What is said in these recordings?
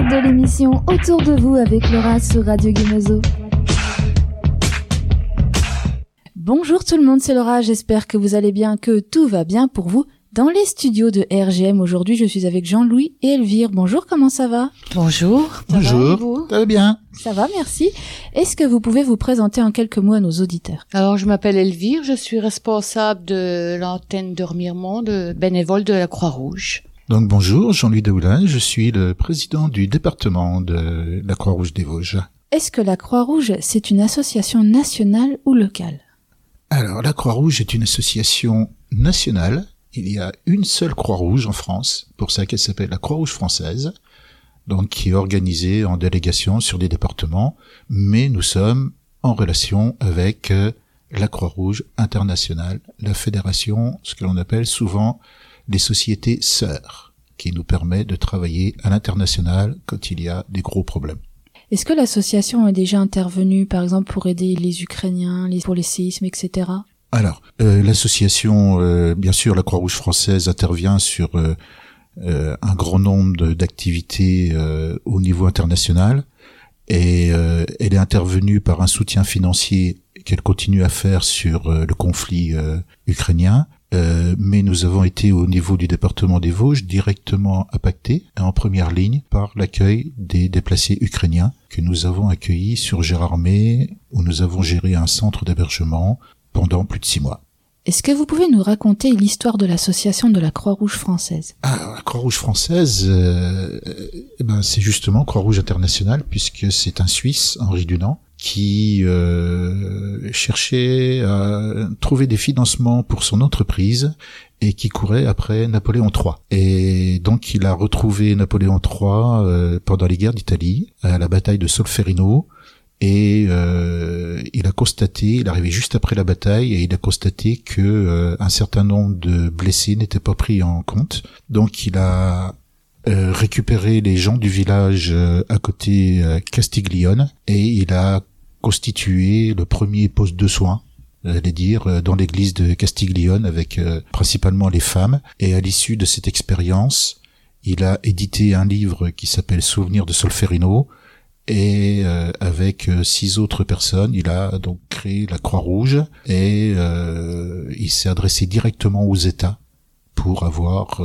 de l'émission Autour de vous avec Laura sur Radio Guémezo. Bonjour tout le monde, c'est Laura, j'espère que vous allez bien, que tout va bien pour vous. Dans les studios de RGM, aujourd'hui, je suis avec Jean-Louis et Elvire. Bonjour, comment ça va ? Bonjour. Bonjour, ça va bien. Ça va, merci. Est-ce que vous pouvez vous présenter en quelques mots à nos auditeurs ? Alors, je m'appelle Elvire, je suis responsable de l'antenne de Remiremont, de bénévole de la Croix-Rouge. Donc bonjour, Jean-Louis Daoulin, je suis le président du département de la Croix-Rouge des Vosges. Est-ce que la Croix-Rouge, c'est une association nationale ou locale ? Alors, la Croix-Rouge est une association nationale. Il y a une seule Croix-Rouge en France, pour ça qu'elle s'appelle la Croix-Rouge française, donc qui est organisée en délégation sur des départements, mais nous sommes en relation avec la Croix-Rouge internationale, la fédération, ce que l'on appelle souvent les sociétés sœurs, qui nous permet de travailler à l'international quand il y a des gros problèmes. Est-ce que l'association est déjà intervenue, par exemple, pour aider les Ukrainiens, pour les séismes, etc. ? Alors, l'association, bien sûr, la Croix-Rouge française intervient sur un grand nombre d'activités au niveau international, et elle est intervenue par un soutien financier qu'elle continue à faire sur le conflit ukrainien. Mais nous avons été au niveau du département des Vosges directement impactés en première ligne par l'accueil des déplacés ukrainiens que nous avons accueillis sur Gérardmer, où nous avons géré un centre d'hébergement pendant plus de 6 mois. Est-ce que vous pouvez nous raconter l'histoire de l'association de la Croix-Rouge française ? La Croix-Rouge française, c'est justement Croix-Rouge internationale, puisque c'est un Suisse, Henri Dunant, qui cherchait à trouver des financements pour son entreprise et qui courait après Napoléon III. Et donc il a retrouvé Napoléon III pendant les guerres d'Italie, à la bataille de Solferino, et il a constaté, il est arrivé juste après la bataille, et il a constaté que un certain nombre de blessés n'étaient pas pris en compte. Donc il a récupéré les gens du village à côté Castiglione, et il a constitué le premier poste de soins, j'allais dire, dans l'église de Castiglione, avec principalement les femmes. Et à l'issue de cette expérience, il a édité un livre qui s'appelle Souvenirs de Solferino, et avec 6 autres personnes, il a donc créé la Croix-Rouge, et il s'est adressé directement aux États pour avoir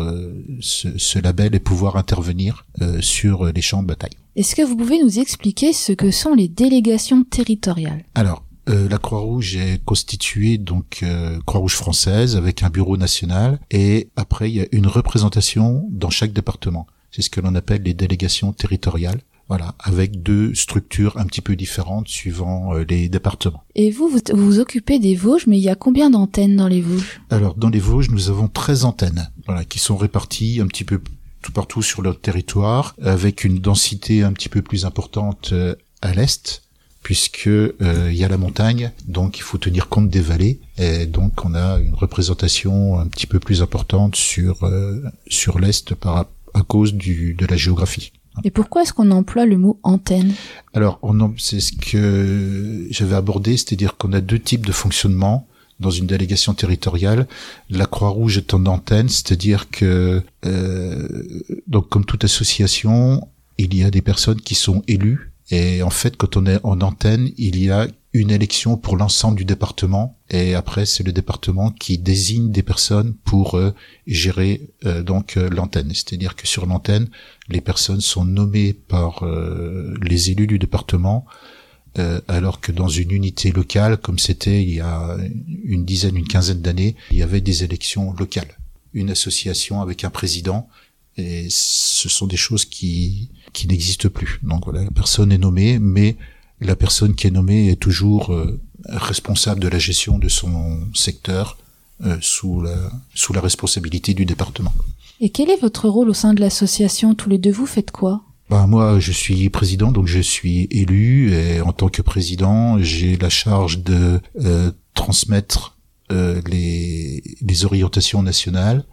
ce label et pouvoir intervenir sur les champs de bataille. Est-ce que vous pouvez nous expliquer ce que sont les délégations territoriales ? Alors, la Croix-Rouge est constituée donc Croix-Rouge française avec un bureau national, et après il y a une représentation dans chaque département. C'est ce que l'on appelle les délégations territoriales. Voilà, avec 2 structures un petit peu différentes suivant les départements. Et vous vous occupez des Vosges, mais il y a combien d'antennes dans les Vosges ? Alors, dans les Vosges, nous avons 13 antennes, voilà, qui sont réparties un petit peu tout partout sur le territoire, avec une densité un petit peu plus importante à l'est, puisque il y a la montagne, donc il faut tenir compte des vallées, et donc on a une représentation un petit peu plus importante sur l'est à cause de la géographie. Et pourquoi est-ce qu'on emploie le mot antenne ? Alors, c'est ce que j'avais abordé, c'est-à-dire qu'on a 2 types de fonctionnement dans une délégation territoriale. La Croix-Rouge est en antenne, c'est-à-dire que, donc comme toute association, il y a des personnes qui sont élues, et en fait, quand on est en antenne, il y a une élection pour l'ensemble du département, et après c'est le département qui désigne des personnes pour gérer donc l'antenne. C'est-à-dire que sur l'antenne, les personnes sont nommées par les élus du département, alors que dans une unité locale, comme c'était il y a une quinzaine d'années, il y avait des élections locales. Une association avec un président, et ce sont des choses qui n'existent plus. Donc voilà, la personne est nommée, mais la personne qui est nommée est toujours responsable de la gestion de son secteur sous la responsabilité du département. Et quel est votre rôle au sein de l'association ? Tous les deux, vous faites quoi ? Moi, je suis président, donc je suis élu, et en tant que président, j'ai la charge de transmettre les orientations nationales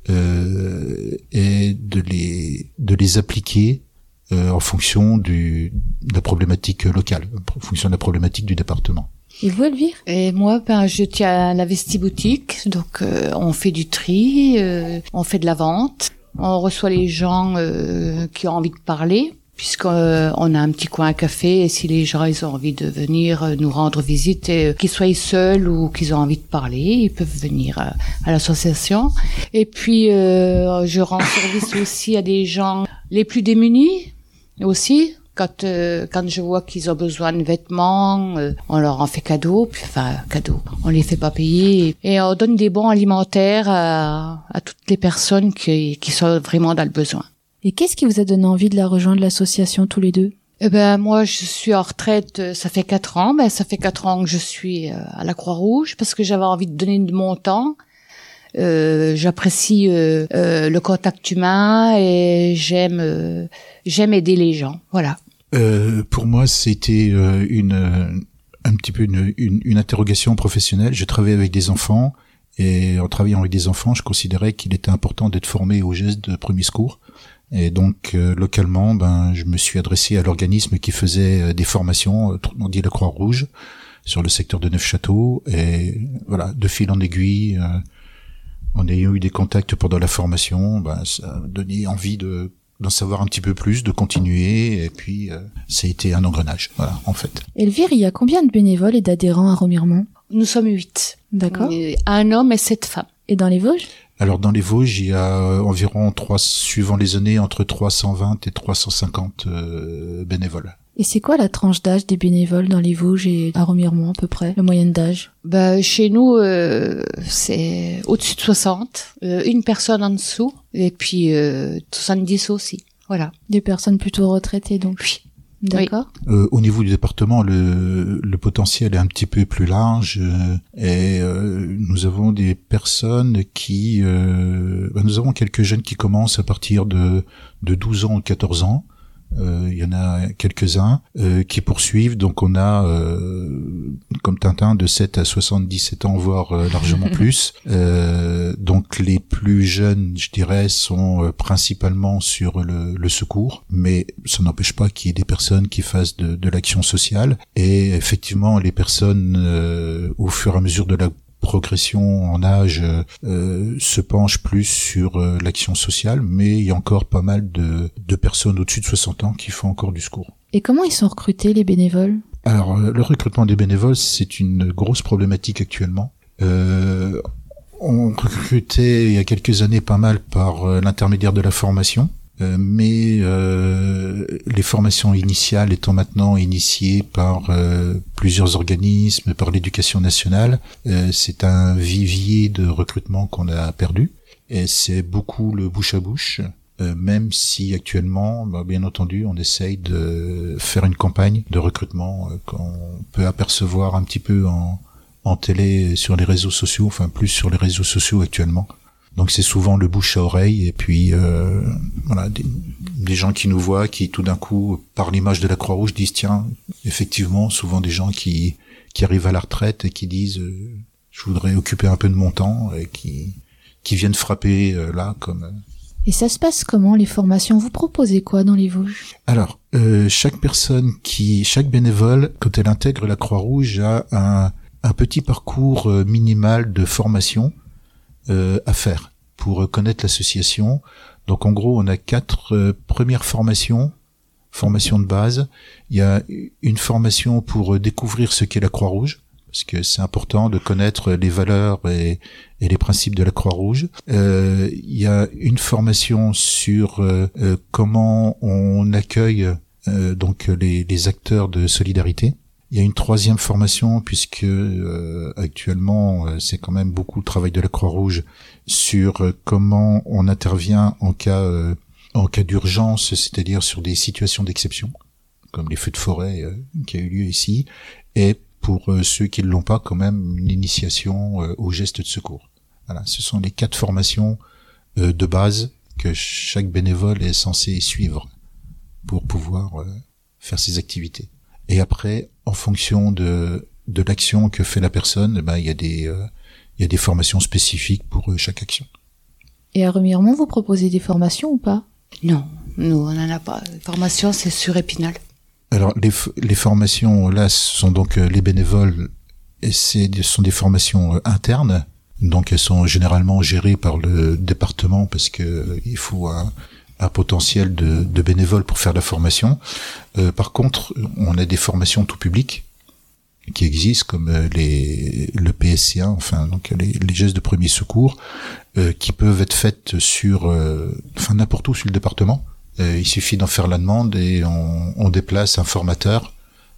et de les appliquer en fonction de la problématique locale, en fonction de la problématique du département. Et vous, Elvire ? Et moi, je tiens la vestiboutique, donc on fait du tri, on fait de la vente, on reçoit les gens qui ont envie de parler. puisqu'on a un petit coin à café, et si les gens ils ont envie de venir nous rendre visite, et qu'ils soient seuls ou qu'ils ont envie de parler, ils peuvent venir à l'association. Et puis je rends service aussi à des gens les plus démunis aussi. Quand je vois qu'ils ont besoin de vêtements, on leur en fait cadeau, on les fait pas payer, et on donne des bons alimentaires à toutes les personnes qui sont vraiment dans le besoin. Et qu'est-ce qui vous a donné envie de la rejoindre, l'association, tous les deux? Moi, je suis en retraite, ça fait 4 ans. Ça fait 4 ans que je suis à la Croix-Rouge, parce que j'avais envie de donner de mon temps. J'apprécie le contact humain, et j'aime aider les gens. Voilà. Pour moi, c'était un petit peu une interrogation professionnelle. Je travaillais avec des enfants, et en travaillant avec des enfants, je considérais qu'il était important d'être formé aux gestes de premier secours. Et donc localement, je me suis adressé à l'organisme qui faisait des formations, on dit la Croix-Rouge, sur le secteur de Neufchâteau. Et voilà, de fil en aiguille, en ayant eu des contacts pendant la formation, ça a donné envie d'en savoir un petit peu plus, de continuer, et puis ça a été un engrenage, voilà, en fait. Elvire, il y a combien de bénévoles et d'adhérents à Remiremont? Nous sommes 8. D'accord. Un homme et 7 femmes. Et dans les Vosges? Alors dans les Vosges, il y a environ suivant les années, entre 320 et 350 bénévoles. Et c'est quoi la tranche d'âge des bénévoles dans les Vosges et à Remiremont, à peu près, la moyenne d'âge? Chez nous, c'est au-dessus de 60, une personne en dessous, et puis 70 aussi. Voilà. Des personnes plutôt retraitées, donc. Oui. D'accord. Oui. Au niveau du département, le potentiel est un petit peu plus large, et nous avons des personnes qui... nous avons quelques jeunes qui commencent à partir de 12 ans ou 14 ans. Il y en a quelques-uns qui poursuivent, donc on a comme Tintin de 7 à 77 ans, voire largement plus. Donc les plus jeunes, je dirais, sont principalement sur le secours, mais ça n'empêche pas qu'il y ait des personnes qui fassent de l'action sociale. Et effectivement, les personnes au fur et à mesure de la progression en âge se penche plus sur l'action sociale, mais il y a encore pas mal de personnes au-dessus de 60 ans qui font encore du secours. Et comment ils sont recrutés, les bénévoles? Alors, le recrutement des bénévoles, c'est une grosse problématique actuellement. On recrutait il y a quelques années pas mal par l'intermédiaire de la formation. Mais les formations initiales étant maintenant initiées par plusieurs organismes, par l'éducation nationale, c'est un vivier de recrutement qu'on a perdu. Et c'est beaucoup le bouche à bouche, même si actuellement, bien entendu, on essaye de faire une campagne de recrutement qu'on peut apercevoir un petit peu en télé, sur les réseaux sociaux, enfin plus sur les réseaux sociaux actuellement. Donc c'est souvent le bouche à oreille, et puis voilà, des gens qui nous voient, qui tout d'un coup, par l'image de la Croix-Rouge, disent tiens, effectivement, souvent des gens qui arrivent à la retraite et qui disent je voudrais occuper un peu de mon temps, et qui viennent frapper là comme. Et ça se passe comment, les formations? Vous proposez quoi dans les Vosges? Alors, chaque bénévole, quand elle intègre la Croix-Rouge, a un petit parcours minimal de formation à faire pour connaître l'association. Donc en gros, on a 4 premières formations de base. Il y a une formation pour découvrir ce qu'est la Croix-Rouge, parce que c'est important de connaître les valeurs et les principes de la Croix-Rouge. Il y a une formation sur comment on accueille donc les acteurs de solidarité. Il y a une 3e formation, puisque actuellement c'est quand même beaucoup le travail de la Croix-Rouge, sur comment on intervient en cas d'urgence, c'est-à-dire sur des situations d'exception, comme les feux de forêt qui a eu lieu ici, et pour ceux qui ne l'ont pas, quand même une initiation aux gestes de secours. Voilà, ce sont les 4 formations de base que chaque bénévole est censé suivre pour pouvoir faire ses activités. Et après, en fonction de l'action que fait la personne, il y a des formations spécifiques pour chaque action. Et à Remiremont, vous proposez des formations ou pas? Non, nous on n'en a pas. Les formations, c'est sur Épinal. Alors les formations là, ce sont donc les bénévoles, et ce sont des formations internes, donc elles sont généralement gérées par le département, parce que il faut un potentiel de bénévoles pour faire la formation. Par contre, on a des formations tout public qui existent, comme le PSC1, enfin donc les gestes de premier secours, qui peuvent être faites sur n'importe où sur le département. Il suffit d'en faire la demande et on déplace un formateur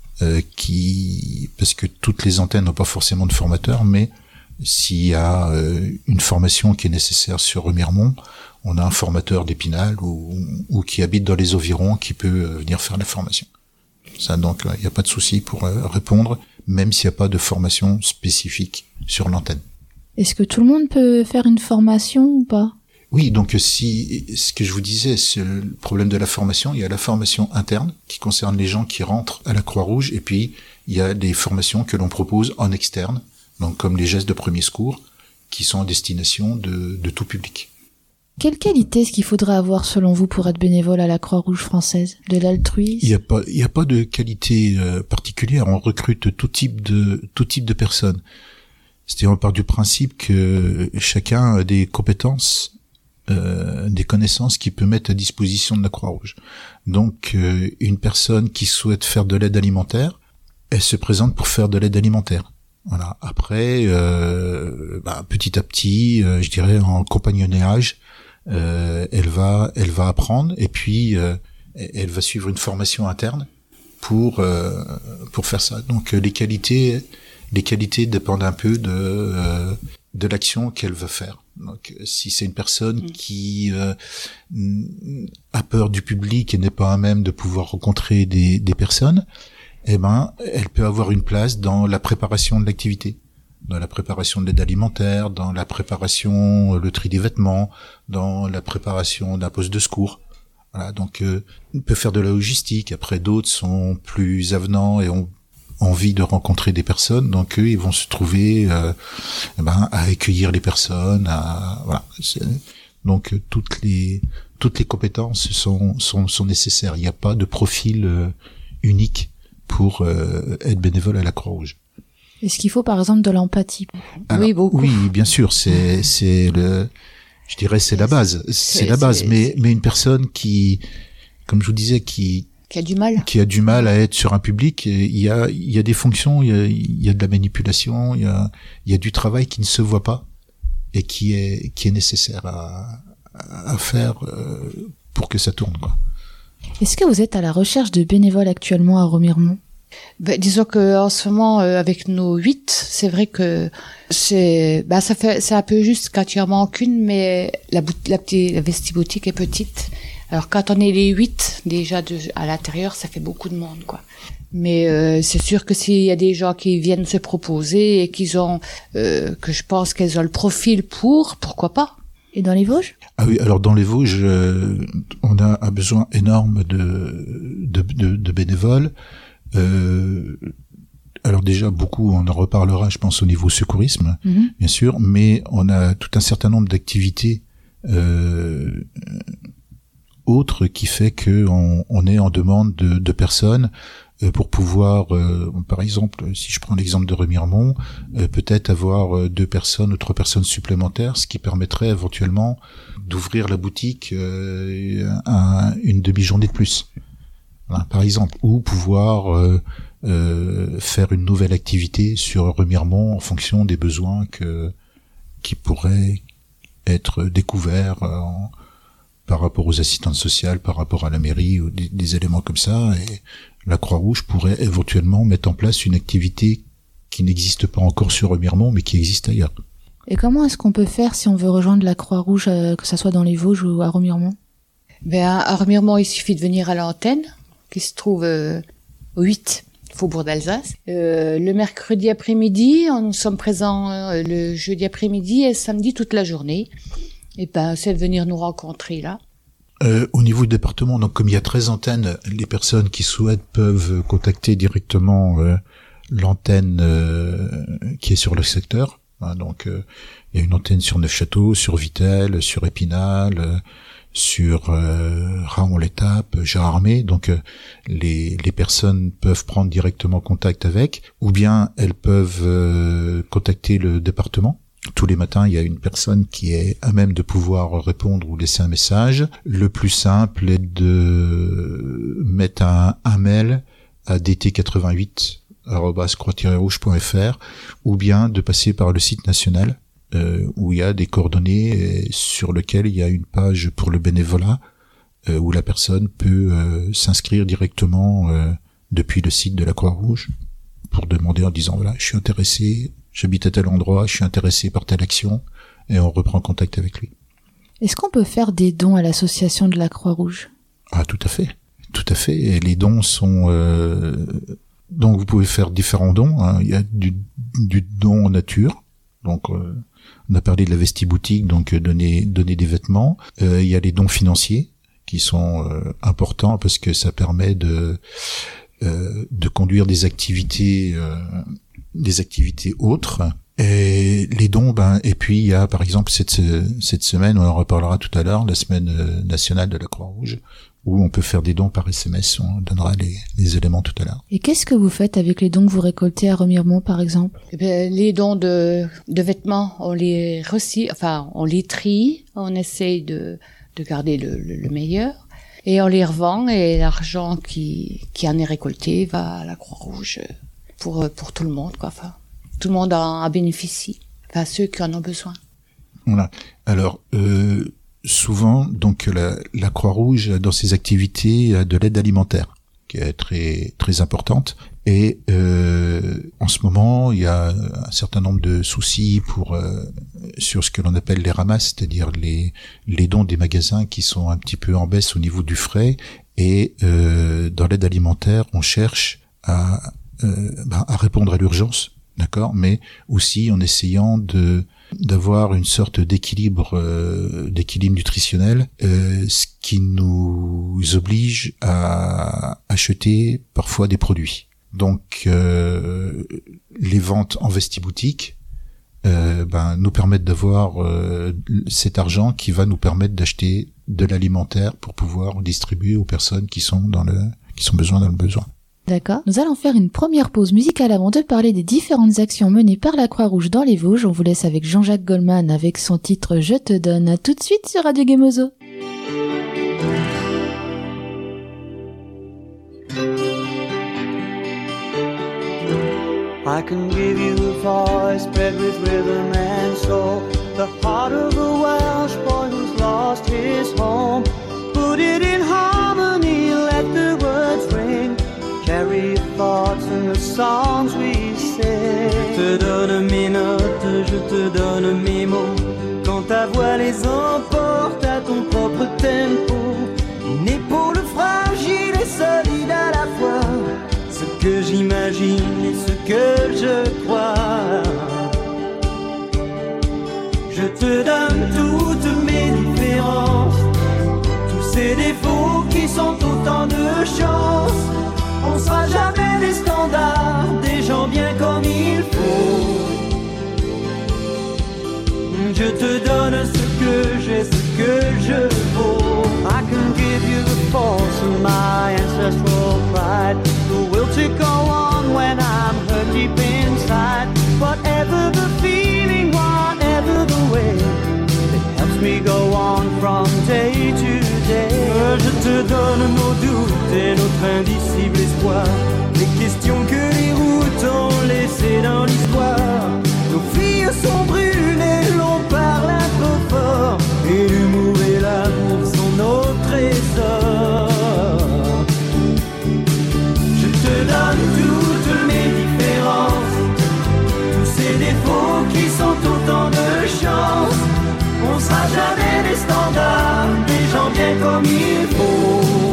parce que toutes les antennes n'ont pas forcément de formateur, mais s'il y a une formation qui est nécessaire sur Remiremont, on a un formateur d'Épinal ou qui habite dans les environs qui peut venir faire la formation. Ça, donc, il n'y a pas de souci pour répondre, même s'il n'y a pas de formation spécifique sur l'antenne. Est-ce que tout le monde peut faire une formation ou pas? Oui, donc ce que je vous disais, c'est le problème de la formation. Il y a la formation interne qui concerne les gens qui rentrent à la Croix-Rouge, et puis il y a des formations que l'on propose en externe, donc comme les gestes de premier secours, qui sont en destination de tout public. Quelle qualité est-ce qu'il faudrait avoir selon vous pour être bénévole à la Croix-Rouge française? De l'altruisme? Il y a pas de qualité particulière. On recrute tout type de personnes. C'est-à-dire, on part du principe que chacun a des compétences, des connaissances qu'il peut mettre à disposition de la Croix-Rouge. Donc, une personne qui souhaite faire de l'aide alimentaire, elle se présente pour faire de l'aide alimentaire. Voilà. Après, petit à petit, je dirais en compagnonnage, elle va apprendre, et puis elle va suivre une formation interne pour faire ça. Donc les qualités dépendent un peu de l'action qu'elle veut faire. Donc si c'est une personne qui a peur du public et n'est pas à même de pouvoir rencontrer des personnes, eh ben elle peut avoir une place dans la préparation de l'activité, dans la préparation de l'aide alimentaire, dans la préparation, le tri des vêtements, dans la préparation d'un poste de secours. Voilà, donc on peut faire de la logistique. Après, d'autres sont plus avenants et ont envie de rencontrer des personnes, donc eux, ils vont se trouver à accueillir les personnes. Voilà. Donc toutes les compétences sont nécessaires. Il n'y a pas de profil unique pour être bénévole à la Croix-Rouge. Est-ce qu'il faut par exemple de l'empathie? Alors, oui, beaucoup. Oui, bien sûr, c'est la base. C'est la base. Mais une personne qui, comme je vous disais, qui a du mal à être sur un public, il y a des fonctions, il y a de la manipulation, il y a du travail qui ne se voit pas et qui est nécessaire à faire pour que ça tourne, quoi. Est-ce que vous êtes à la recherche de bénévoles actuellement à Remiremont? Disons que en ce moment, avec nos 8, c'est vrai que c'est un peu juste quand il en manque une, mais la vestiboutique est petite. Alors quand on est les 8 déjà à l'intérieur, ça fait beaucoup de monde, quoi. Mais c'est sûr que s'il y a des gens qui viennent se proposer et qu'ils ont que je pense qu'elles ont le profil pourquoi pas. Et dans les Vosges? Ah oui, alors dans les Vosges, on a un besoin énorme de bénévoles. Alors déjà beaucoup, on en reparlera, je pense, au niveau secourisme, bien sûr, mais on a tout un certain nombre d'activités autres qui fait que on est en demande de personnes pour pouvoir, par exemple, si je prends l'exemple de Remiremont, peut-être avoir 2 personnes ou 3 personnes supplémentaires, ce qui permettrait éventuellement d'ouvrir la boutique une demi-journée de plus. Voilà, par exemple, ou pouvoir faire une nouvelle activité sur Remiremont en fonction des besoins qui pourraient être découverts par rapport aux assistantes sociales, par rapport à la mairie, ou des éléments comme ça. Et la Croix-Rouge pourrait éventuellement mettre en place une activité qui n'existe pas encore sur Remiremont, mais qui existe ailleurs. Et comment est-ce qu'on peut faire si on veut rejoindre la Croix-Rouge, que ça soit dans les Vosges ou à Remiremont? À Remiremont, il suffit de venir à l'antenne, qui se trouve au 8 Faubourg d'Alsace. Le mercredi après-midi, nous sommes présents le jeudi après-midi et samedi toute la journée. Et c'est de venir nous rencontrer là. Au niveau du département, donc comme il y a 13 antennes, les personnes qui souhaitent peuvent contacter directement l'antenne qui est sur le secteur. Donc il y a une antenne sur Neufchâteau, sur Vittel, sur Épinal, sur Raon-l'Étape, Gérardmer. Donc les personnes peuvent prendre directement contact avec, ou bien elles peuvent contacter le département Tous les matins, il y a une personne qui est à même de pouvoir répondre ou laisser un message. Le plus simple est de mettre un mail à dt88@croix-rouge.fr ou bien de passer par le site national où il y a des coordonnées sur lesquelles il y a une page pour le bénévolat où la personne peut s'inscrire directement depuis le site de la Croix-Rouge pour demander en disant voilà, je suis intéressé, j'habite à tel endroit, je suis intéressé par telle action, et on reprend contact avec lui. Est-ce qu'on peut faire des dons à l'association de la Croix-Rouge ? Ah, tout à fait. Tout à fait. Et les dons sont... Donc, vous pouvez faire différents dons. Hein. Il y a du don en nature. Donc, on a parlé de la vestiboutique, donc donner des vêtements. Il y a les dons financiers qui sont importants parce que ça permet de conduire des activités autres. Et les dons, et puis il y a par exemple cette semaine, on en reparlera tout à l'heure, la semaine nationale de la Croix-Rouge, où on peut faire des dons par SMS, on donnera les éléments tout à l'heure. Et qu'est-ce que vous faites avec les dons que vous récoltez à Remiremont par exemple ? Les dons de vêtements, on les on les trie, on essaye de garder le meilleur, et on les revend, et l'argent qui en est récolté va à la Croix-Rouge pour tout le monde, quoi. Enfin, tout le monde en bénéficie, enfin ceux qui en ont besoin. Voilà. Alors souvent, donc la Croix-Rouge dans ses activités a de l'aide alimentaire qui est très très importante. Et en ce moment, il y a un certain nombre de soucis sur ce que l'on appelle les ramasses, c'est-à-dire les dons des magasins qui sont un petit peu en baisse au niveau du frais. Et dans l'aide alimentaire, on cherche à répondre à l'urgence, d'accord, mais aussi en essayant d'avoir une sorte d'équilibre nutritionnel, ce qui nous oblige à acheter parfois des produits. Donc les ventes en vestiboutique nous permettent d'avoir cet argent qui va nous permettre d'acheter de l'alimentaire pour pouvoir distribuer aux personnes qui sont dans le besoin. D'accord. Nous allons faire une première pause musicale avant de parler des différentes actions menées par la Croix-Rouge dans les Vosges. On vous laisse avec Jean-Jacques Goldman avec son titre « Je te donne ». À tout de suite sur Radio Gemozo. I can give you a voice bred with rhythm and soul, the heart of a Welsh boy who's lost his home. Put it in harmony, let the words ring, carry your thoughts and the songs we sing. Je te donne mes notes, je te donne mes mots, quand ta voix les emporte à ton propre tempo. Une épaule fragile et solide à la fois, ce que j'imagine et ce que je crois. Je te donne toutes mes différences, tous ces défauts qui sont autant de chances. On sera jamais des standards, des gens bien comme il faut. Je te donne ce que j'ai, ce que je vaux. I can give you the force of my ancestral pride, the will to go on when I'm hurt deep inside. Whatever the feeling, whatever the way, it helps me go on from day to day. Je te donne nos doutes et notre indicible espoir, les questions que les routes ont laissées dans l'histoire. Nos filles sont brûlées, l'on parle un peu fort, et l'humour et l'amour sont nos trésors. Je te donne toutes mes différences, tous ces défauts qui sont autant de chance. On sera jamais des standards, des gens bien comme il faut.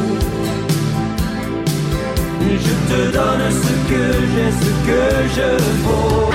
Je te donne ce que j'ai, ce que je vaux.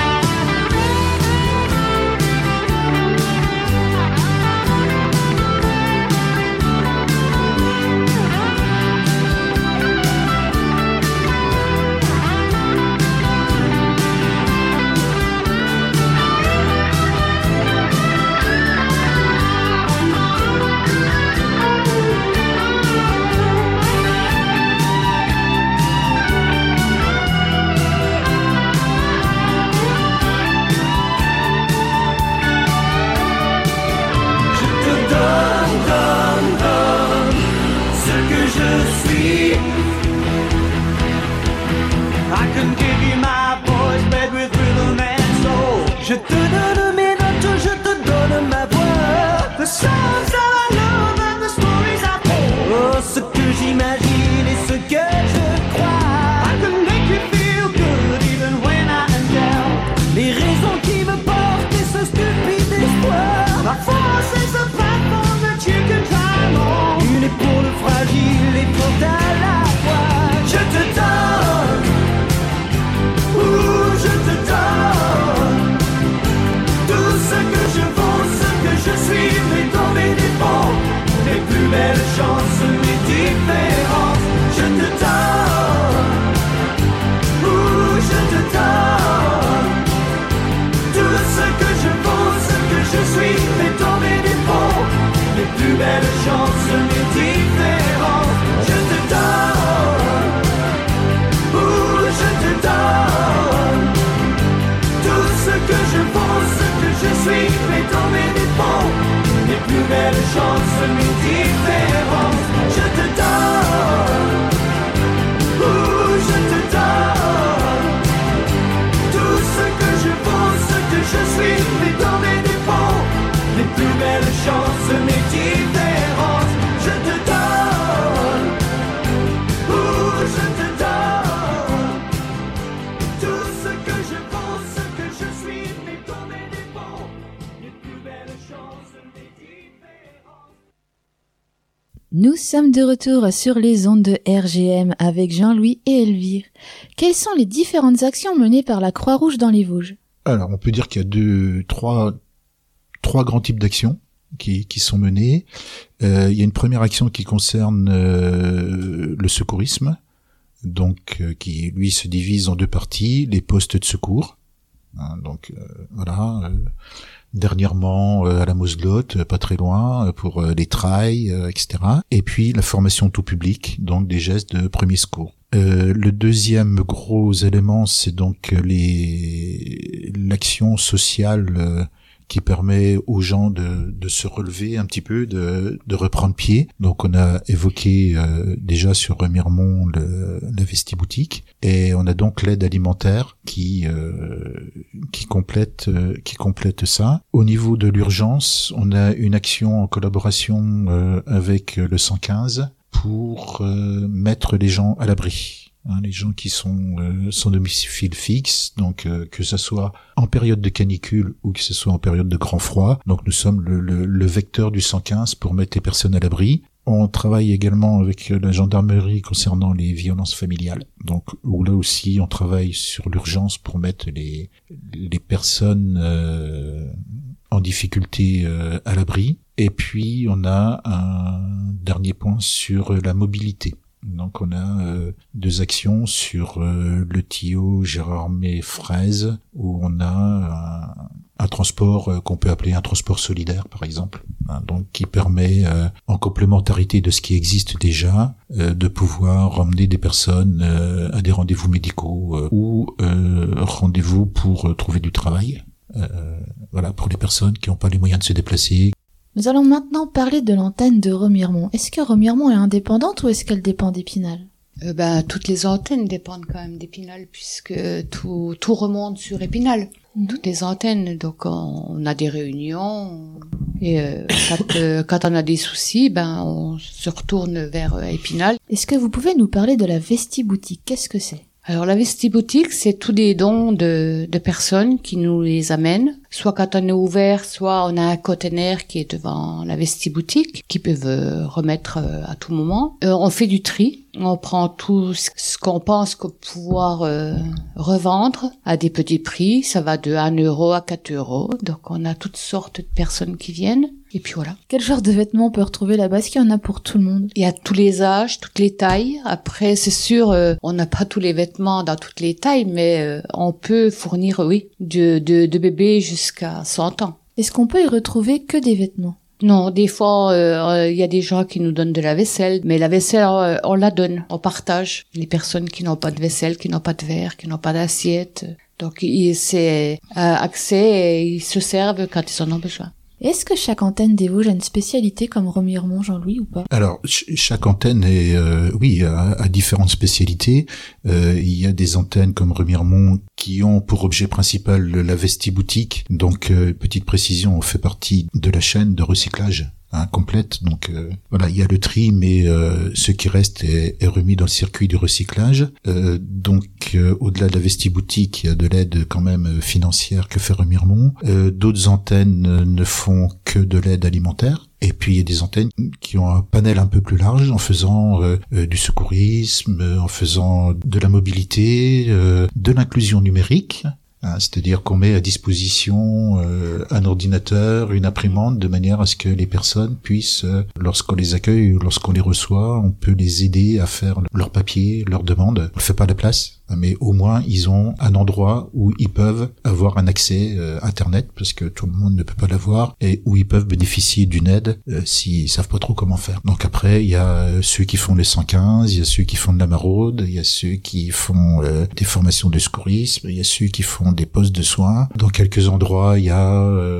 imaginer ce que je crois. I can make you feel good even when I am down. Les raisons qui me portent et ce stupide espoir. Ma force is a platform that you can climb on. Une épaule fragile et forte à la fois. Je te donne, je te donne tout ce que je vaux, ce que je suis, mais dans mes défauts, mes plus belles chances, mes différences. Je te donne, je te donne tout ce que je vaux, ce que je suis, mais dans mes défauts, mes plus belles chances, mes différences. Je te donne, je te donne tout ce que je vaux, ce que je suis, mais dans mes défauts, mes plus belles chances, mes différences. Je te donne, je te donne tout ce que je vaux, ce que je suis, mais dans mes défauts, mes plus belles chances, mes différences. Je te donne, je te donne tout ce que je vaux, ce que je suis, mais dans mes défauts, mes plus belles chances, mes différences. Nous sommes de retour sur les ondes de RGM avec Jean-Louis et Elvire. Quelles sont les différentes actions menées par la Croix-Rouge dans les Vosges? Alors, on peut dire qu'il y a trois grands types d'actions qui sont menées. Il y a une première action qui concerne le secourisme, donc qui lui se divise en deux parties, les postes de secours. Voilà. Dernièrement à la Moselotte, pas très loin, pour les trails, etc. Et puis la formation tout public, donc des gestes de premier secours. Le deuxième gros élément, c'est donc l'action sociale qui permet aux gens de se relever un petit peu, de reprendre pied. Donc on a évoqué déjà sur Remiremont la Vestiboutique, et on a donc l'aide alimentaire qui complète ça. Au niveau de l'urgence, on a une action en collaboration avec le 115 pour mettre les gens à l'abri. Les gens qui sont sans domicile fixe, donc que ce soit en période de canicule ou que ce soit en période de grand froid. Donc nous sommes le vecteur du 115 pour mettre les personnes à l'abri. On travaille également avec la gendarmerie concernant les violences familiales. Donc où là aussi on travaille sur l'urgence pour mettre les personnes en difficulté à l'abri. Et puis on a un dernier point sur la mobilité. Donc on a deux actions sur le Tillot Gérardmer-Fraise, où on a un transport qu'on peut appeler un transport solidaire par exemple, donc qui permet en complémentarité de ce qui existe déjà de pouvoir emmener des personnes à des rendez-vous médicaux ou rendez-vous pour trouver du travail, voilà, pour les personnes qui n'ont pas les moyens de se déplacer. Nous allons maintenant parler de l'antenne de Remiremont. Est-ce que Remiremont est indépendante ou est-ce qu'elle dépend d'Épinal? Toutes les antennes dépendent quand même d'Épinal, puisque tout remonte sur Épinal. Toutes les antennes, donc on a des réunions, et quand on a des soucis, on se retourne vers Épinal. Est-ce que vous pouvez nous parler de la Vestiboutique? Qu'est-ce que c'est? Alors la Vestiboutique, c'est tous des dons de personnes qui nous les amènent. Soit quand on est ouvert, soit on a un conteneur qui est devant la Vestiboutique, qui peuvent remettre à tout moment. On fait du tri. On prend tout ce qu'on pense qu'on pouvoir revendre à des petits prix. Ça va de 1 euro à 4 euros. Donc on a toutes sortes de personnes qui viennent. Et puis voilà. Quel genre de vêtements on peut retrouver là-bas? Est-ce qu'il y en a pour tout le monde? Il y a tous les âges, toutes les tailles. Après, c'est sûr, on n'a pas tous les vêtements dans toutes les tailles, mais on peut fournir, oui, de bébés jusqu'à 100 ans. Est-ce qu'on peut y retrouver que des vêtements? Non, des fois, il y a des gens qui nous donnent de la vaisselle, mais la vaisselle, on la donne, on partage. Les personnes qui n'ont pas de vaisselle, qui n'ont pas de verre, qui n'ont pas d'assiette. Donc, c'est accès et ils se servent quand ils en ont besoin. Est-ce que chaque antenne des Vosges a une spécialité comme Remiremont, Jean-Louis, ou pas? Alors, chaque antenne a différentes spécialités. Il y a des antennes comme Remiremont qui ont pour objet principal la Vestiboutique. Donc, petite précision, on fait partie de la chaîne de recyclage complète. Donc voilà, il y a le tri, mais ce qui reste est remis dans le circuit du recyclage. Donc au-delà de la Vestiboutique, il y a de l'aide quand même financière que fait Remiremont. D'autres antennes ne font que de l'aide alimentaire. Et puis il y a des antennes qui ont un panel un peu plus large en faisant du secourisme, en faisant de la mobilité, de l'inclusion numérique. C'est-à-dire qu'on met à disposition un ordinateur, une imprimante, de manière à ce que les personnes puissent, lorsqu'on les accueille ou lorsqu'on les reçoit, on peut les aider à faire leurs papiers, leurs demandes. On ne fait pas la place, mais au moins ils ont un endroit où ils peuvent avoir un accès Internet, parce que tout le monde ne peut pas l'avoir, et où ils peuvent bénéficier d'une aide s'ils savent pas trop comment faire. Donc après, il y a ceux qui font les 115, il y a ceux qui font de la maraude, il y a ceux qui font des formations de secourisme, il y a ceux qui font des postes de soins. Dans quelques endroits, il y a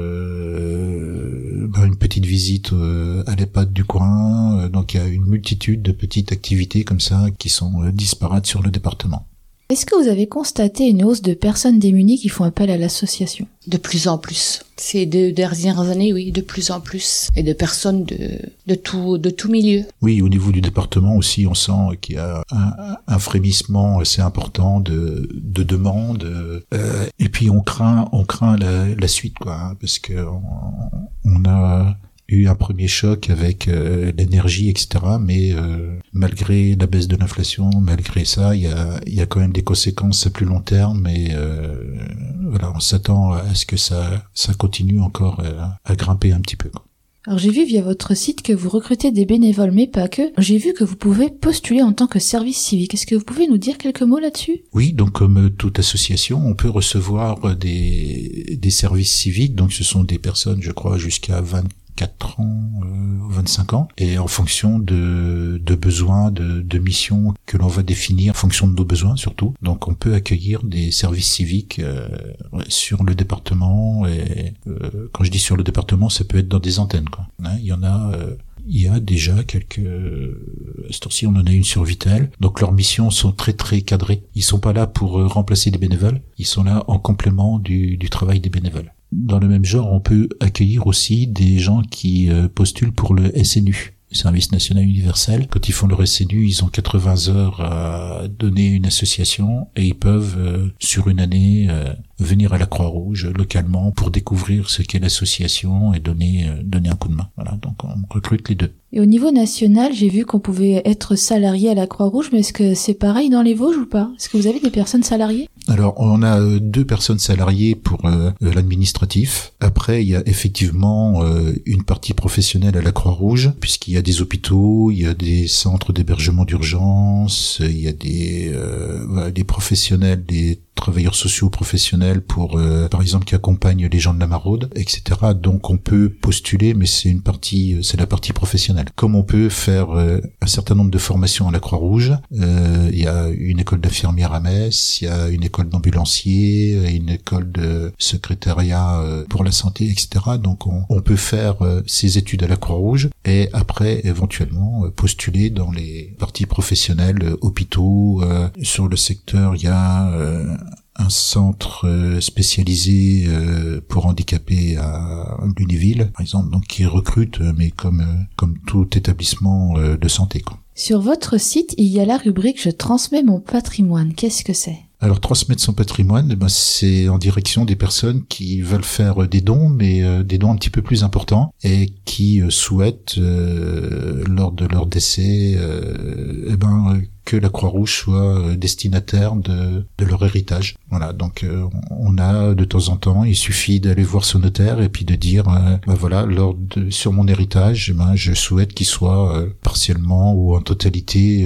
une petite visite à l'EHPAD du coin. Donc il y a une multitude de petites activités comme ça qui sont disparates sur le département. Est-ce que vous avez constaté une hausse de personnes démunies qui font appel à l'association ? De plus en plus. Ces 2 dernières années, oui, de plus en plus. Et de personnes de tout milieu. Oui, au niveau du département aussi, on sent qu'il y a un frémissement assez important de demandes. Et puis on craint la suite, quoi, parce que on a eu un premier choc avec l'énergie, etc. Mais malgré la baisse de l'inflation, malgré ça, il y a quand même des conséquences à plus long terme. Et voilà, on s'attend à ce que ça continue encore à grimper un petit peu, quoi. Alors j'ai vu via votre site que vous recrutez des bénévoles, mais pas que. J'ai vu que vous pouvez postuler en tant que service civique. Est-ce que vous pouvez nous dire quelques mots là-dessus ? Oui, donc comme toute association, on peut recevoir des services civiques. Donc ce sont des personnes, je crois, jusqu'à 24 ans, 25 ans, et en fonction de besoins, de missions que l'on va définir, en fonction de nos besoins surtout. Donc on peut accueillir des services civiques sur le département, et quand je dis sur le département, ça peut être dans des antennes, quoi. Il y a déjà quelques... À ce tour-ci, on en a une sur Vitel. Donc leurs missions sont très très cadrées. Ils sont pas là pour remplacer des bénévoles, ils sont là en complément du travail des bénévoles. Dans le même genre, on peut accueillir aussi des gens qui postulent pour le SNU, le Service National Universel. Quand ils font leur SNU, ils ont 80 heures à donner à une association, et ils peuvent, sur une année, venir à la Croix-Rouge localement pour découvrir ce qu'est l'association et donner un coup de main. Voilà, donc on recrute les deux. Et au niveau national, j'ai vu qu'on pouvait être salarié à la Croix-Rouge, mais est-ce que c'est pareil dans les Vosges ou pas ? Est-ce que vous avez des personnes salariées ? Alors, on a 2 personnes salariées pour l'administratif. Après, il y a effectivement une partie professionnelle à la Croix-Rouge, puisqu'il y a des hôpitaux, il y a des centres d'hébergement d'urgence, il y a des professionnels, des travailleurs sociaux professionnels pour, par exemple, qui accompagnent les gens de la maraude, etc. Donc, on peut postuler, mais c'est la partie professionnelle. Comme on peut faire un certain nombre de formations à la Croix-Rouge, il y a une école d'infirmière à Metz, il y a une école d'ambulancier, une école de secrétariat pour la santé, etc. Donc, on peut faire ces études à la Croix-Rouge et après, éventuellement, postuler dans les parties professionnelles, hôpitaux. Sur le secteur, il y a un centre spécialisé pour handicapés à Lunéville, par exemple, donc qui recrute, mais comme tout établissement de santé, quoi. Sur votre site, il y a la rubrique « Je transmets mon patrimoine ». Qu'est-ce que c'est ? Alors, transmettre son patrimoine, c'est en direction des personnes qui veulent faire des dons, mais des dons un petit peu plus importants, et qui souhaitent, lors de leur décès, que la Croix-Rouge soit destinataire de leur héritage. Voilà, donc on a de temps en temps, il suffit d'aller voir son notaire et puis de dire, voilà, sur mon héritage, je souhaite qu'il soit partiellement ou en totalité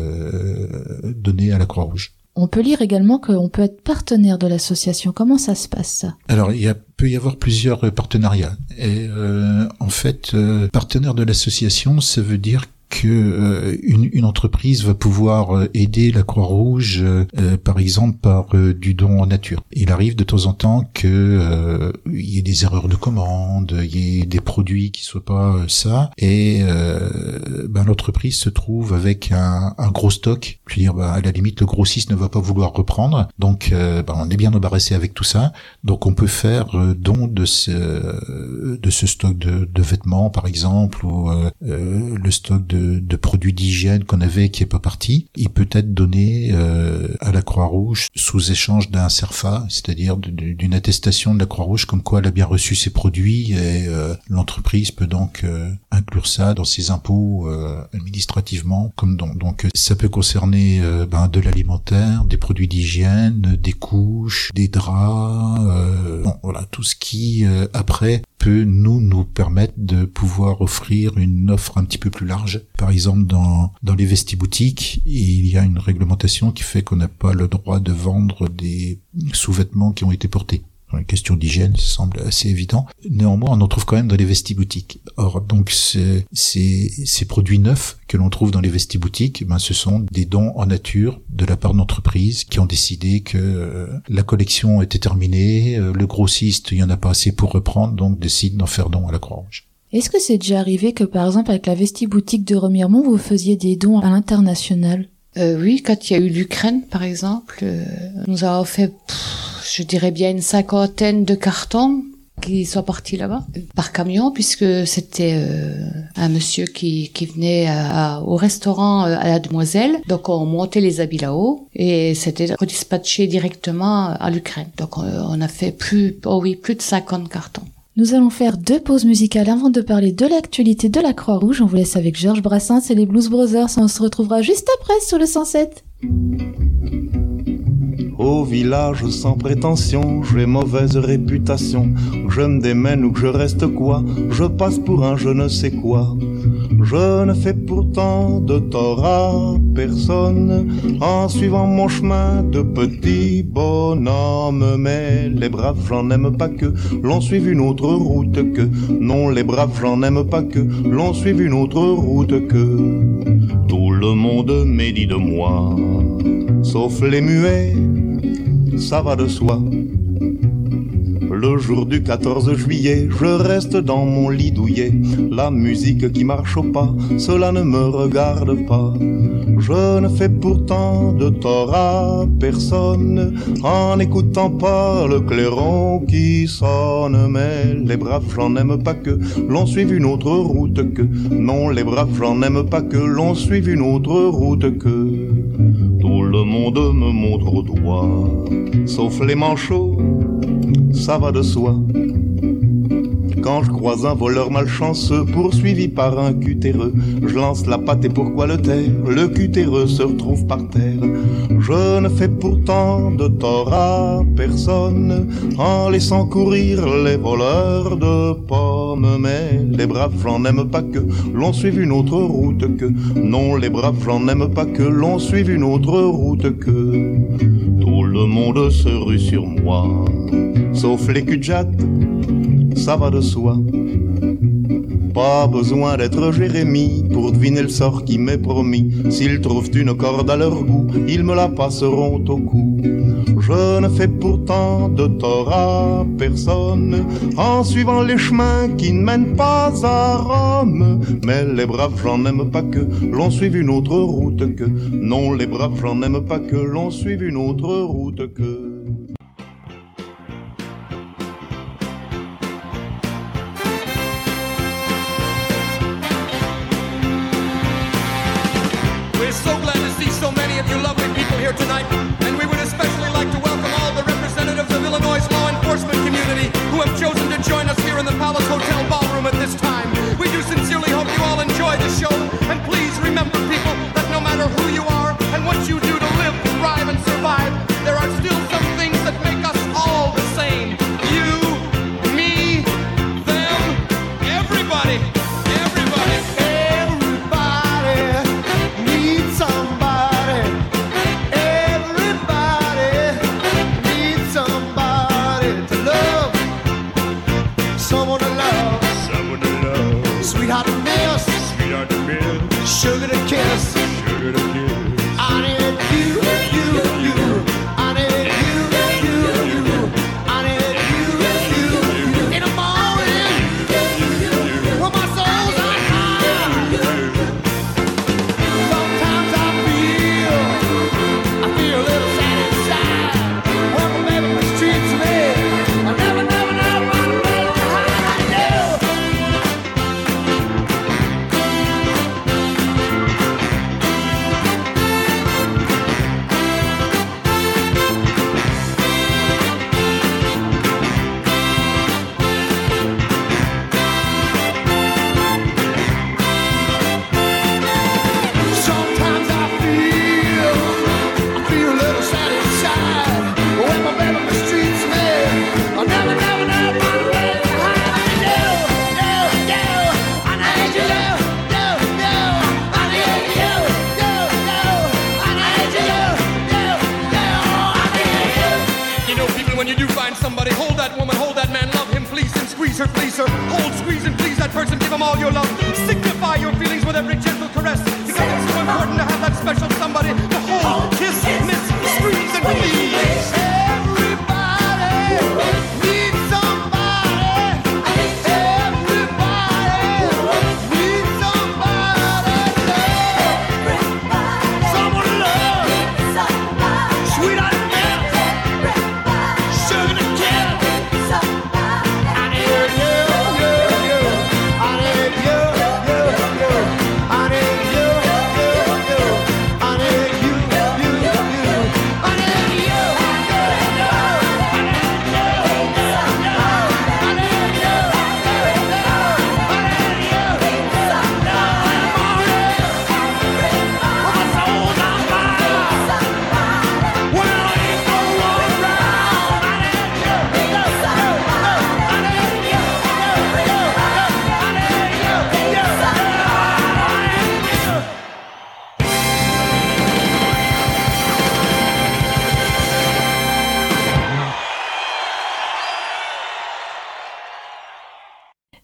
donné à la Croix-Rouge. On peut lire également qu'on peut être partenaire de l'association. Comment ça se passe, ça ? Alors, peut y avoir plusieurs partenariats. Et en fait, partenaire de l'association, ça veut dire que une entreprise va pouvoir aider la Croix-Rouge, par exemple par du don en nature. Il arrive de temps en temps que y ait des erreurs de commande, il y ait des produits qui soient pas ça, et l'entreprise se trouve avec un gros stock, je veux dire, à la limite, le grossiste ne va pas vouloir reprendre, donc on est bien embarrassé avec tout ça. Donc on peut faire don de ce stock de vêtements, par exemple, ou le stock de produits d'hygiène qu'on avait qui est pas parti. Il peut être donné à la Croix-Rouge sous échange d'un CERFA, c'est-à-dire d'une attestation de la Croix-Rouge comme quoi elle a bien reçu ses produits, et l'entreprise peut donc inclure ça dans ses impôts administrativement comme don. Donc ça peut concerner de l'alimentaire, des produits d'hygiène, des couches, des draps, voilà, tout ce qui après peut nous permettre de pouvoir offrir une offre un petit peu plus large. Par exemple, dans les vestiboutiques, il y a une réglementation qui fait qu'on n'a pas le droit de vendre des sous-vêtements qui ont été portés. Une question d'hygiène, ça semble assez évident. Néanmoins, on en trouve quand même dans les vestiboutiques. Or, donc, ces produits neufs que l'on trouve dans les vestiboutiques, ce sont des dons en nature de la part d'entreprises qui ont décidé que la collection était terminée, le grossiste, il y en a pas assez pour reprendre, donc décide d'en faire don à la Croix-Rouge. Est-ce que c'est déjà arrivé que, par exemple, avec la vestiboutique de Remiremont, vous faisiez des dons à l'international? Oui, quand il y a eu l'Ukraine, par exemple, nous avons fait, je dirais bien une 50aine de cartons qui sont partis là-bas par camion, puisque c'était un monsieur qui venait au restaurant à la Demoiselle. Donc on montait les habits là-haut et c'était redispatché directement à l'Ukraine. Donc on a fait plus de 50 cartons. Nous allons faire 2 pauses musicales avant de parler de l'actualité de la Croix-Rouge. On vous laisse avec Georges Brassens et les Blues Brothers. On se retrouvera juste après sur le 107. Au village sans prétention, j'ai mauvaise réputation. Que je me démène ou que je reste quoi, je passe pour un je ne sais quoi. Je ne fais pourtant de tort à personne en suivant mon chemin de petit bonhomme. Mais les braves, j'en aime pas que l'on suive une autre route que. Non, les braves, j'en aime pas que l'on suive une autre route que. Tout le monde médit de moi, sauf les muets, ça va de soi. Le jour du 14 juillet, je reste dans mon lit douillet. La musique qui marche au pas, cela ne me regarde pas. Je ne fais pourtant de tort à personne en n'écoutant pas le clairon qui sonne. Mais les braves, j'en aime pas que l'on suive une autre route que. Non, les braves, j'en aime pas que l'on suive une autre route que. Tout le monde me montre au doigt, sauf les manchots, ça va de soi. Quand je croise un voleur malchanceux poursuivi par un cutéreux, je lance la patte et pourquoi le taire? Le cutéreux se retrouve par terre. Je ne fais pourtant de tort à personne en laissant courir les voleurs de pommes. Mais les braves, j'en aime pas que l'on suive une autre route que. Non, les braves, j'en aime pas que l'on suive une autre route que. Tout le monde se rue sur moi, sauf les cul-de-jatte, ça va de soi. Pas besoin d'être Jérémie pour deviner le sort qui m'est promis. S'ils trouvent une corde à leur goût, ils me la passeront au cou. Je ne fais pourtant de tort à personne en suivant les chemins qui ne mènent pas à Rome. Mais les braves, j'en aime pas que l'on suive une autre route que. Non, les braves, j'en aime pas que l'on suive une autre route que. Tonight, and we would especially like to welcome all the representatives of Illinois' law enforcement community who have chosen to join us here in the Palace Hotel ballroom at this time. We do sincerely hope you all enjoy the show, and please remember, people, that no matter who you are and what you do to live, thrive, and survive, there are still some things that make us all the same. You, me, them, everybody. Everybody needs somebody. Everybody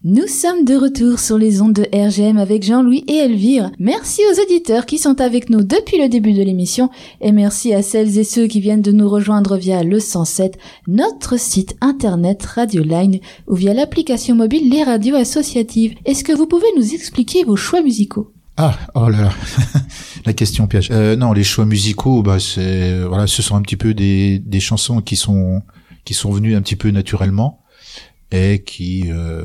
Nous sommes de retour sur les ondes de RGM avec Jean-Louis et Elvire. Merci aux auditeurs qui sont avec nous depuis le début de l'émission et merci à celles et ceux qui viennent de nous rejoindre via le 107, notre site internet Radioline ou via l'application mobile Les Radios Associatives. Est-ce que vous pouvez nous expliquer vos choix musicaux ? Ah, oh là là, la question piège. Non, les choix musicaux, ce sont un petit peu des chansons qui sont venues un petit peu naturellement. Et qui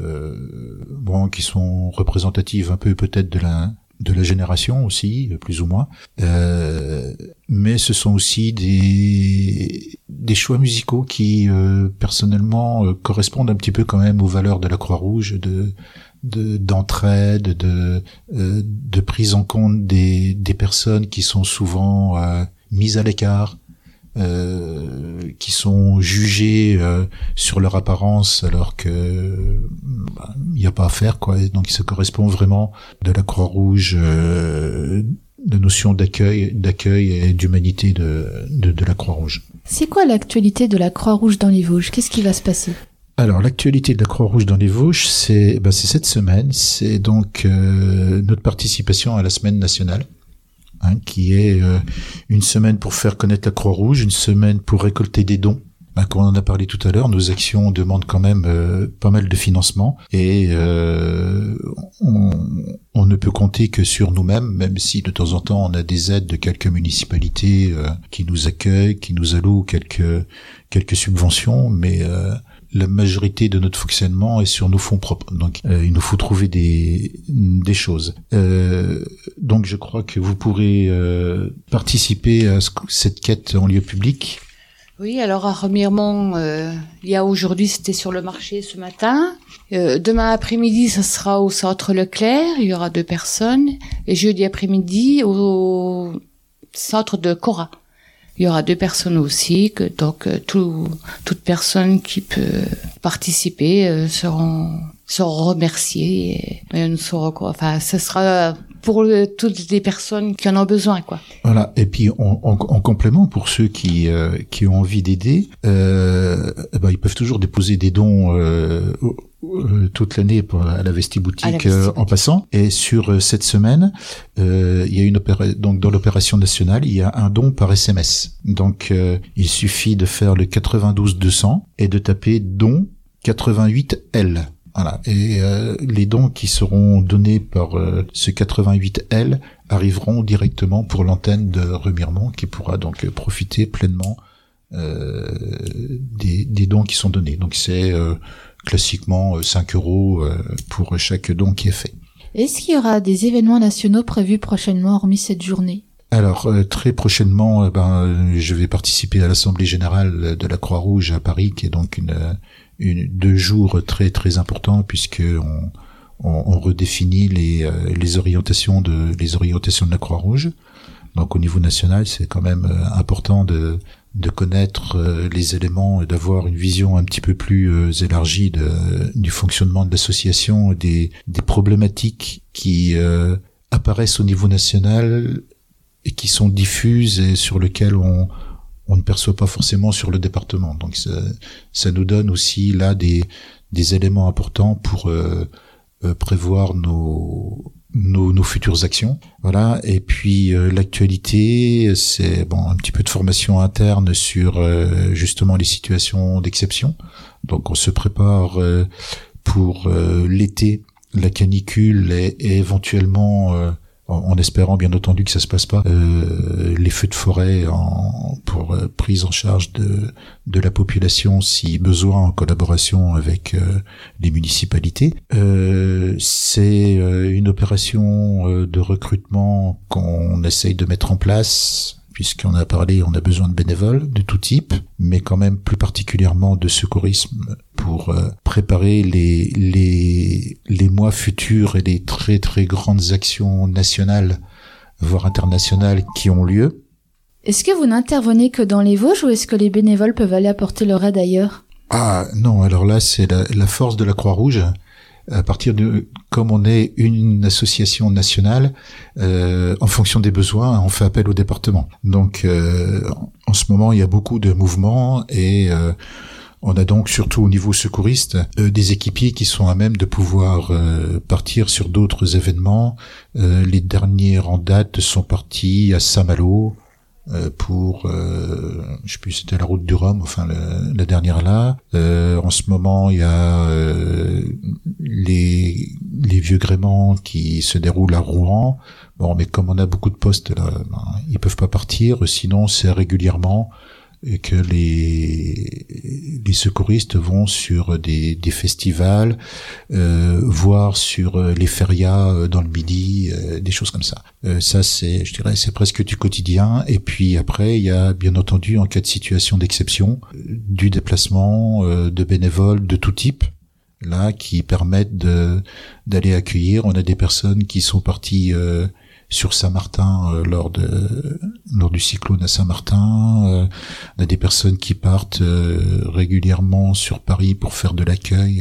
sont représentatives un peu peut-être de la génération aussi, plus ou moins. Mais ce sont aussi des choix musicaux qui personnellement correspondent un petit peu quand même aux valeurs de la Croix-Rouge, d'entraide, de prise en compte des personnes qui sont souvent mises à l'écart. Qui sont jugés sur leur apparence alors que il n'y a pas à faire quoi. Et donc ça correspond vraiment de la Croix-Rouge, de notion d'accueil et d'humanité de la Croix-Rouge. C'est quoi l'actualité de la Croix-Rouge dans les Vosges ? Qu'est-ce qui va se passer ? Alors l'actualité de la Croix-Rouge dans les Vosges, c'est cette semaine, c'est donc notre participation à la semaine nationale. Qui est une semaine pour faire connaître la Croix-Rouge, une semaine pour récolter des dons. Comme on en a parlé tout à l'heure, nos actions demandent quand même pas mal de financement et on ne peut compter que sur nous-mêmes, même si de temps en temps on a des aides de quelques municipalités qui nous accueillent, qui nous allouent quelques subventions, mais la majorité de notre fonctionnement est sur nos fonds propres. Donc, il nous faut trouver des choses. Donc, je crois que vous pourrez participer à cette quête en lieu public. Oui, alors à Remiremont, il y a aujourd'hui, c'était sur le marché ce matin. Demain après-midi, ça sera au centre Leclerc. Il y aura 2 personnes. Et jeudi après-midi, au centre de Cora. Il y aura 2 personnes aussi, donc toute personne qui peut participer seront remerciées et nous saurons quoi. Enfin, ce sera pour toutes les personnes qui en ont besoin, quoi. Voilà. Et puis en complément, pour ceux qui ont envie d'aider, ils peuvent toujours déposer des dons toute l'année à la Vestiboutique en passant. Et sur cette semaine, il y a donc dans l'opération nationale, il y a un don par SMS. Donc il suffit de faire le 92 200 et de taper don 88L. Voilà. Et les dons qui seront donnés par ce 88L arriveront directement pour l'antenne de Remiremont qui pourra donc profiter pleinement des dons qui sont donnés. Donc c'est classiquement 5 € pour chaque don qui est fait. Est-ce qu'il y aura des événements nationaux prévus prochainement hormis cette journée ? Alors très prochainement, je vais participer à l'Assemblée générale de la Croix-Rouge à Paris, qui est donc 2 jours très très importants puisque on redéfinit les orientations de la Croix-Rouge. Donc au niveau national, c'est quand même important de connaître les éléments et d'avoir une vision un petit peu plus élargie du fonctionnement de l'association, des problématiques qui apparaissent au niveau national et qui sont diffuses et sur lesquelles on ne perçoit pas forcément sur le département. Donc ça nous donne aussi là des éléments importants pour prévoir nos futures actions. Voilà. Et puis l'actualité, c'est un petit peu de formation interne sur justement les situations d'exception. Donc on se prépare pour l'été, la canicule et éventuellement en espérant bien entendu que ça se passe pas les feux de forêt pour prise en charge de la population si besoin, en collaboration avec les municipalités. C'est une opération de recrutement qu'on essaye de mettre en place, puisqu'on a parlé, on a besoin de bénévoles de tout type, mais quand même plus particulièrement de secourisme pour préparer les mois futurs et les très très grandes actions nationales, voire internationales, qui ont lieu. Est-ce que vous n'intervenez que dans les Vosges ou est-ce que les bénévoles peuvent aller apporter leur aide ailleurs ? Ah non, alors là c'est la force de la Croix-Rouge. À partir comme on est une association nationale, en fonction des besoins, on fait appel au département. Donc, en ce moment, il y a beaucoup de mouvements et On a donc surtout au niveau secouriste des équipiers qui sont à même de pouvoir partir sur d'autres événements. Les derniers en date sont partis à Saint-Malo pour je sais plus, c'était la route du Rhum, enfin la dernière là. En ce moment il y a les vieux gréments qui se déroulent à Rouen. Bon, mais comme on a beaucoup de postes là, ils peuvent pas partir, sinon c'est régulièrement et que les secouristes vont sur des festivals, voire sur les férias dans le Midi, des choses comme ça. Ça, je dirais, c'est presque du quotidien. Et puis après, il y a bien entendu, en cas de situation d'exception, du déplacement de bénévoles de tout type, là, qui permettent d'aller accueillir. On a des personnes qui sont parties sur Saint-Martin lors du cyclone à Saint-Martin. On a des personnes qui partent régulièrement sur Paris pour faire de l'accueil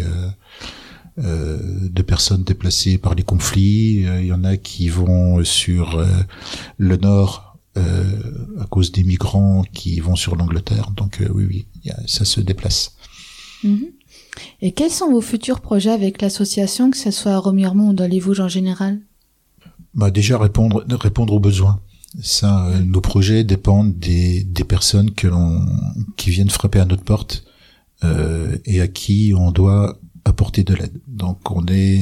de personnes déplacées par les conflits. Il y en a qui vont sur le nord à cause des migrants qui vont sur l'Angleterre. Donc oui, ça se déplace. Mm-hmm. Et quels sont vos futurs projets avec l'association, que ce soit à Remiremont ou dans les Vosges en général? Déjà répondre aux besoins. Ça, nos projets dépendent des personnes qui viennent frapper à notre porte et à qui on doit apporter de l'aide. Donc on est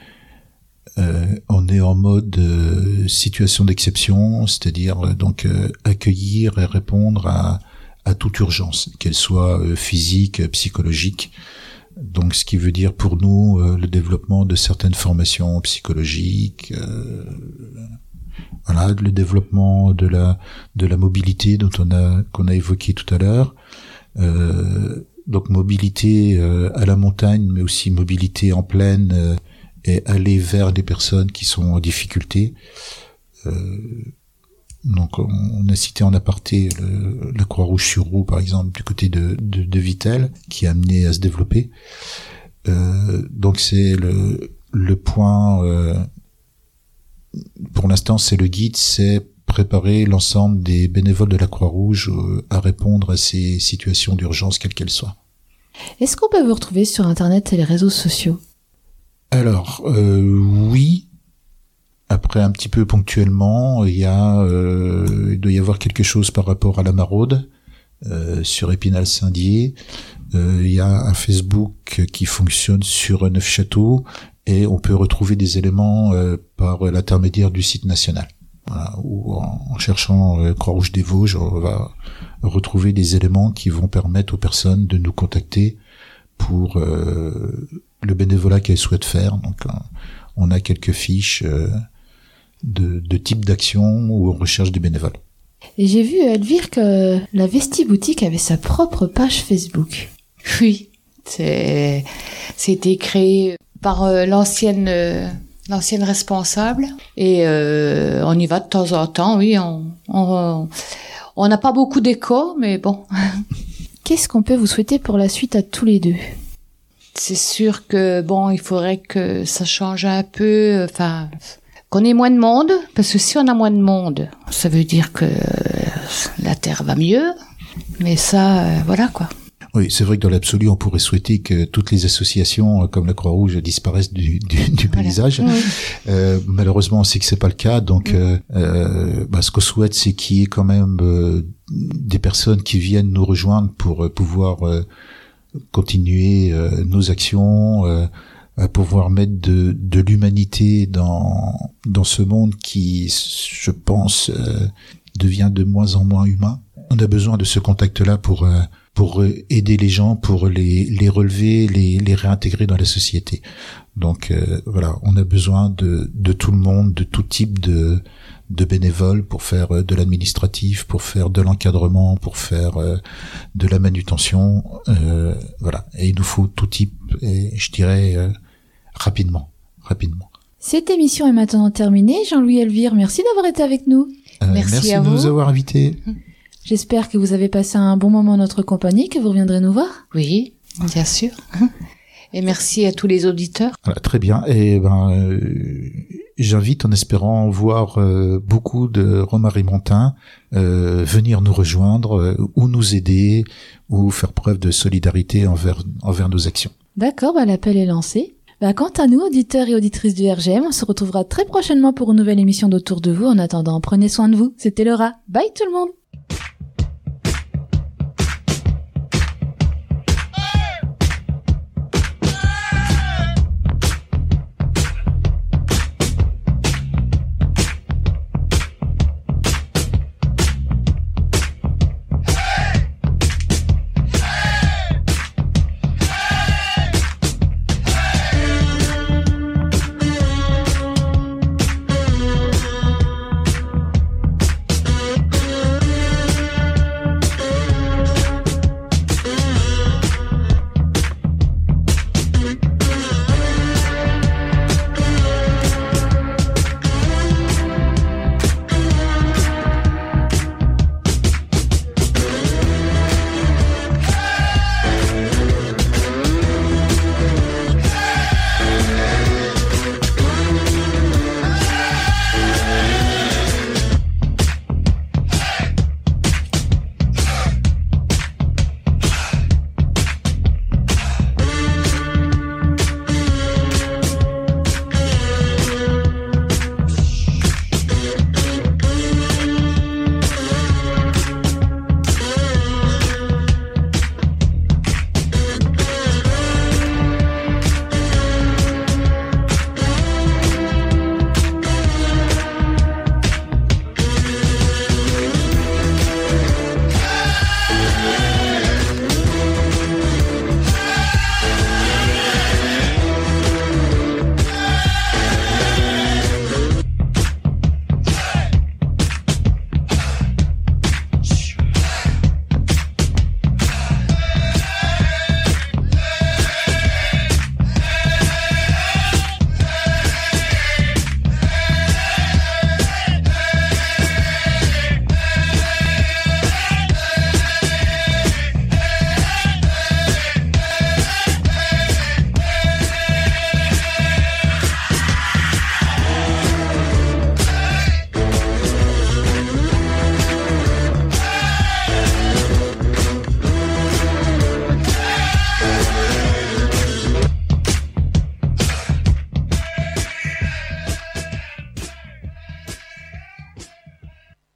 en mode situation d'exception, c'est-à-dire donc accueillir et répondre à toute urgence, qu'elle soit physique, psychologique. Donc, ce qui veut dire pour nous le développement de certaines formations psychologiques, voilà, le développement de la mobilité qu'on a évoqué tout à l'heure. Donc, mobilité à la montagne, mais aussi mobilité en plaine et aller vers des personnes qui sont en difficulté. Donc, on a cité en aparté la Croix-Rouge sur Roue, par exemple, du côté de Vittel, qui a amené à se développer. Donc, c'est le point, pour l'instant, c'est le guide, c'est préparer l'ensemble des bénévoles de la Croix-Rouge à répondre à ces situations d'urgence, quelles qu'elles soient. Est-ce qu'on peut vous retrouver sur Internet et les réseaux sociaux? Alors, oui. Après, un petit peu ponctuellement, il doit y avoir quelque chose par rapport à la maraude sur Épinal-Saint-Dié. Il y a un Facebook qui fonctionne sur Neufchâteau et on peut retrouver des éléments par l'intermédiaire du site national. Voilà, où en cherchant Croix-Rouge des Vosges, on va retrouver des éléments qui vont permettre aux personnes de nous contacter pour le bénévolat qu'elles souhaitent faire. Donc, on a quelques fiches de type d'action où on recherche des bénévoles. Et j'ai vu, Elvire, que la Vesti Boutique avait sa propre page Facebook. Oui, c'était créé par l'ancienne responsable et on y va de temps en temps. Oui, on n'a pas beaucoup d'écho, mais bon. Qu'est-ce qu'on peut vous souhaiter pour la suite à tous les deux? C'est sûr que bon, il faudrait que ça change un peu, enfin, qu'on ait moins de monde, parce que si on a moins de monde, ça veut dire que la Terre va mieux, mais ça, voilà quoi. Oui, c'est vrai que dans l'absolu, on pourrait souhaiter que toutes les associations comme la Croix-Rouge disparaissent du paysage. Oui. Malheureusement, on sait que c'est pas le cas, donc ce qu'on souhaite, c'est qu'il y ait quand même des personnes qui viennent nous rejoindre pour pouvoir continuer nos actions, à pouvoir mettre de l'humanité dans ce monde qui, je pense, devient de moins en moins humain. On a besoin de ce contact-là pour aider les gens, pour les relever, les réintégrer dans la société. Donc voilà, on a besoin de tout le monde, de tout type de bénévoles pour faire de l'administratif, pour faire de l'encadrement, pour faire de la manutention. Voilà, et il nous faut tout type, et je dirais rapidement. Cette émission est maintenant terminée. Jean-Louis, Elvire, merci d'avoir été avec nous. Merci de nous avoir invités. J'espère que vous avez passé un bon moment en notre compagnie, que vous reviendrez nous voir. Oui, bien sûr. Et merci à tous les auditeurs. Voilà, très bien. Et j'invite, en espérant voir beaucoup de romarimontains venir nous rejoindre ou nous aider ou faire preuve de solidarité envers nos actions. D'accord, l'appel est lancé. Quant à nous, auditeurs et auditrices du RGM, on se retrouvera très prochainement pour une nouvelle émission d'Autour de vous. En attendant, prenez soin de vous. C'était Laura. Bye tout le monde.